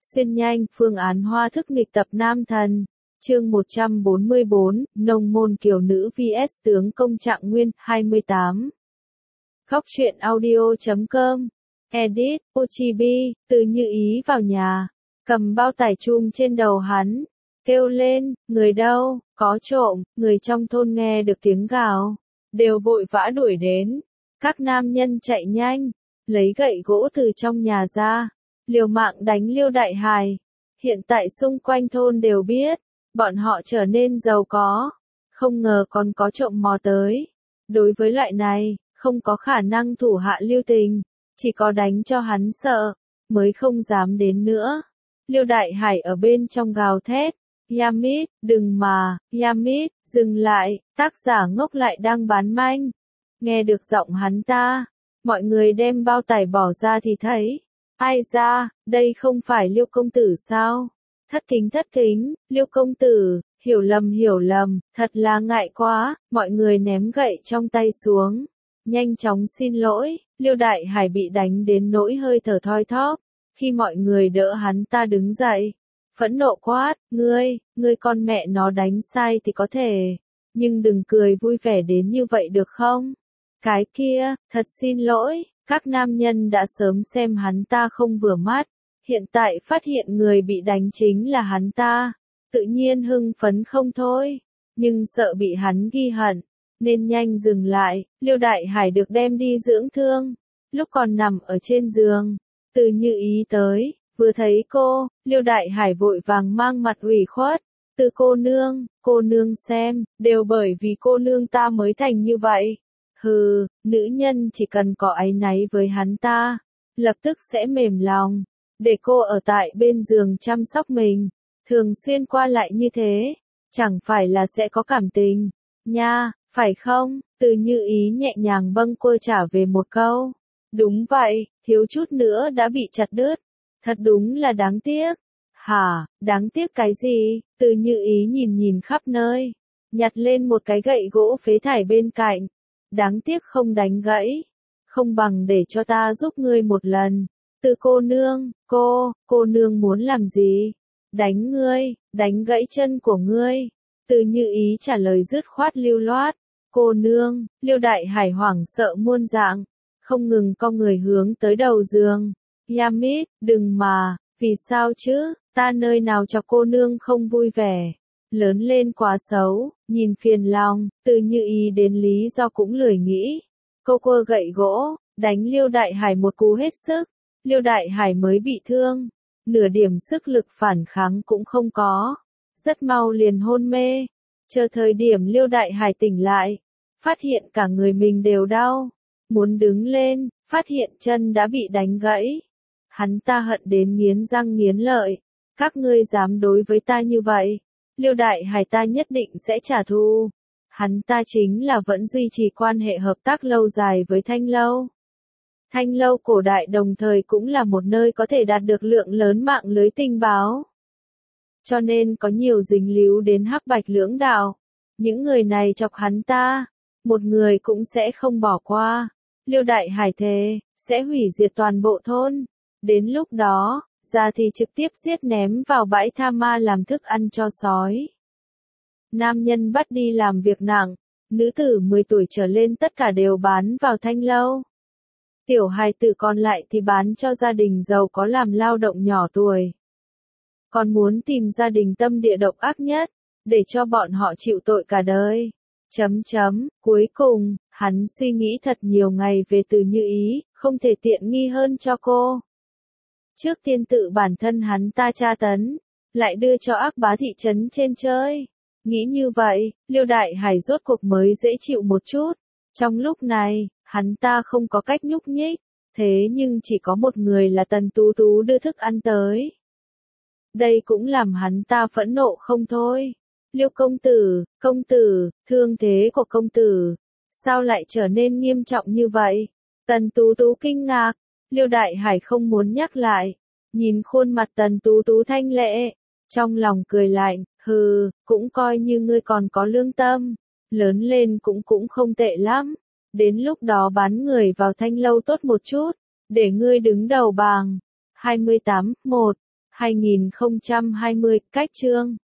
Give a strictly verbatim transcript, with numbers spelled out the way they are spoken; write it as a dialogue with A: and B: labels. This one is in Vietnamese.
A: Xuyên nhanh, phương án hoa thức nghịch tập nam thần. Chương một trăm bốn mươi bốn, nông môn kiều nữ vs tướng công Trạng Nguyên, hai mươi tám. Góc truyện audio chấm com. Edit, Ochibi, Từ Như Ý vào nhà, cầm bao tải chum trên đầu hắn, kêu lên, người đâu, có trộm, người trong thôn nghe được tiếng gào, đều vội vã đuổi đến. Các nam nhân chạy nhanh, lấy gậy gỗ từ trong nhà ra, liều mạng đánh Liêu Đại Hải. Hiện tại xung quanh thôn đều biết, bọn họ trở nên giàu có, không ngờ còn có trộm mò tới. Đối với loại này, không có khả năng thủ hạ lưu tình, chỉ có đánh cho hắn sợ, mới không dám đến nữa. Liêu Đại Hải ở bên trong gào thét, Yamit, đừng mà, Yamit, dừng lại, tác giả ngốc lại đang bán manh. Nghe được giọng hắn ta, mọi người đem bao tải bỏ ra thì thấy, ai ra, đây không phải Liêu công tử sao? Thất kính thất kính, Liêu công tử, hiểu lầm hiểu lầm, thật là ngại quá, mọi người ném gậy trong tay xuống. Nhanh chóng xin lỗi, Liêu Đại Hải bị đánh đến nỗi hơi thở thoi thóp, khi mọi người đỡ hắn ta đứng dậy, phẫn nộ quát, ngươi, ngươi con mẹ nó đánh sai thì có thể, nhưng đừng cười vui vẻ đến như vậy được không? Cái kia, thật xin lỗi, các nam nhân đã sớm xem hắn ta không vừa mắt, hiện tại phát hiện người bị đánh chính là hắn ta, tự nhiên hưng phấn không thôi, nhưng sợ bị hắn ghi hận, nên nhanh dừng lại. Liêu Đại Hải được đem đi dưỡng thương, lúc còn nằm ở trên giường, Từ Như Ý tới, vừa thấy cô, Liêu Đại Hải vội vàng mang mặt ủy khuất, Từ cô nương, cô nương xem, đều bởi vì cô nương ta mới thành như vậy. Hừ, nữ nhân chỉ cần có áy náy với hắn ta, lập tức sẽ mềm lòng, để cô ở tại bên giường chăm sóc mình, thường xuyên qua lại như thế, chẳng phải là sẽ có cảm tình, nha, phải không? Từ Như Ý nhẹ nhàng bâng quơ trả về một câu, đúng vậy, thiếu chút nữa đã bị chặt đứt, thật đúng là đáng tiếc. Hả, đáng tiếc cái gì? Từ Như Ý nhìn nhìn khắp nơi, nhặt lên một cái gậy gỗ phế thải bên cạnh, đáng tiếc không đánh gãy, không bằng để cho ta giúp ngươi một lần. Từ cô nương, cô, cô nương muốn làm gì? Đánh ngươi, đánh gãy chân của ngươi. Từ Như Ý trả lời dứt khoát lưu loát. Cô nương, Liêu Đại Hải hoảng sợ muôn dạng, không ngừng cong người hướng tới đầu giường. Yamit, đừng mà, vì sao chứ, ta nơi nào cho cô nương không vui vẻ. Lớn lên quá xấu, nhìn phiền lòng, Từ Như Ý đến lý do cũng lười nghĩ. Cô quơ gậy gỗ, đánh Liêu Đại Hải một cú hết sức. Liêu Đại Hải mới bị thương, nửa điểm sức lực phản kháng cũng không có, rất mau liền hôn mê. Chờ thời điểm Liêu Đại Hải tỉnh lại, phát hiện cả người mình đều đau, muốn đứng lên, phát hiện chân đã bị đánh gãy. Hắn ta hận đến nghiến răng nghiến lợi, các ngươi dám đối với ta như vậy, Liêu Đại Hải ta nhất định sẽ trả thù. Hắn ta chính là vẫn duy trì quan hệ hợp tác lâu dài với Thanh Lâu. Thanh Lâu cổ đại đồng thời cũng là một nơi có thể đạt được lượng lớn mạng lưới tình báo. Cho nên có nhiều dính líu đến hắc bạch lưỡng đạo. Những người này chọc hắn ta, một người cũng sẽ không bỏ qua. Liêu Đại Hải thề, sẽ hủy diệt toàn bộ thôn. Đến lúc đó, ra thì trực tiếp giết ném vào bãi tha ma làm thức ăn cho sói. Nam nhân bắt đi làm việc nặng, nữ tử mười tuổi trở lên tất cả đều bán vào Thanh Lâu. Tiểu hài tử còn lại thì bán cho gia đình giàu có làm lao động nhỏ tuổi. Còn muốn tìm gia đình tâm địa độc ác nhất, để cho bọn họ chịu tội cả đời. Chấm chấm, cuối cùng, hắn suy nghĩ thật nhiều ngày về Từ Như Ý, không thể tiện nghi hơn cho cô. Trước tiên tự bản thân hắn ta tra tấn, lại đưa cho ác bá thị trấn trên chơi. Nghĩ như vậy, Liêu Đại Hải rốt cuộc mới dễ chịu một chút. Trong lúc này, hắn ta không có cách nhúc nhích, thế nhưng chỉ có một người là Tần Tú Tú đưa thức ăn tới. Đây cũng làm hắn ta phẫn nộ không thôi. Liêu công tử, công tử, thương thế của công tử, sao lại trở nên nghiêm trọng như vậy? Tần Tú Tú kinh ngạc, Liêu Đại Hải không muốn nhắc lại, nhìn khuôn mặt Tần Tú Tú thanh lệ, trong lòng cười lạnh, hừ, cũng coi như ngươi còn có lương tâm, lớn lên cũng cũng không tệ lắm. Đến lúc đó bán người vào Thanh Lâu tốt một chút, để ngươi đứng đầu bảng. hai mươi tám, một. hai nghìn không trăm hai mươi, cách chương